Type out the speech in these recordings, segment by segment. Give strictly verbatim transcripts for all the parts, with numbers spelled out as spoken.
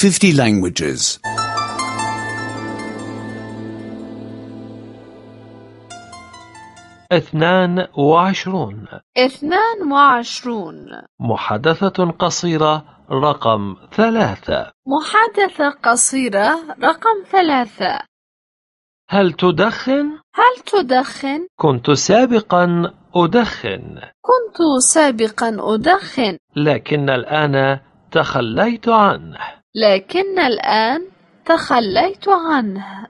fifty languages. اثنان وعشرون. اثنان وعشرون. محادثة قصيرة رقم ثلاثة. محادثة قصيرة رقم ثلاثة. هل تدخن؟ هل تدخن؟ كنت سابقا أدخن. كنت سابقا أدخن. لكن الآن تخليت عنه. لكن الآن تخليت عنه.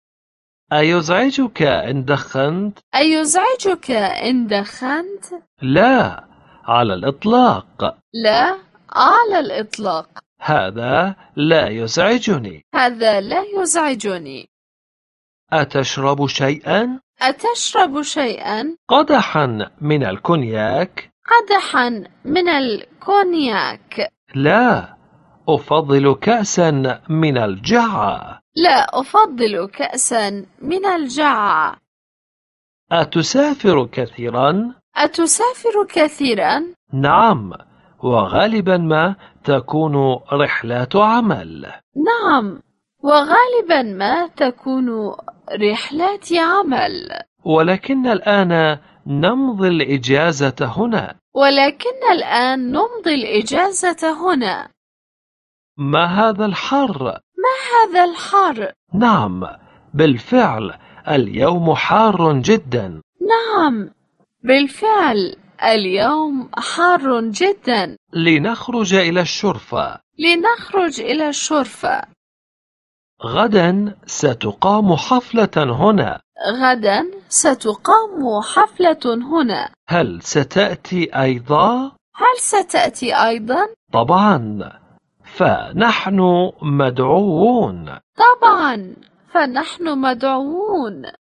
أيزعجك إن دخنت؟ أيزعجك إن دخنت؟ لا، على الإطلاق. لا، على الإطلاق. هذا لا يزعجني. هذا لا يزعجني. أتشرب شيئا؟ أتشرب شيئا؟ قدحا من الكونياك؟ قدحا من الكونياك. لا، أفضل كأسا من الجعة. لا، أفضل كأسا من الجعة. أتسافر كثيرا؟ أتسافر كثيرا؟ نعم، وغالبا ما تكون رحلات عمل. نعم، وغالبا ما تكون رحلات عمل. ولكن الآن نمضي الإجازة هنا. ولكن الآن نمضي الإجازة هنا. ما هذا الحر؟ ما هذا الحر؟ نعم، بالفعل اليوم حار جدا. نعم، بالفعل اليوم حار جدا. لنخرج إلى الشرفة. لنخرج إلى الشرفة. غدا ستقام حفلة هنا. غدا ستقام حفلة هنا. هل ستأتي أيضا؟ هل ستأتي أيضا؟ طبعا، فنحن مدعوون. طبعا، فنحن مدعوون.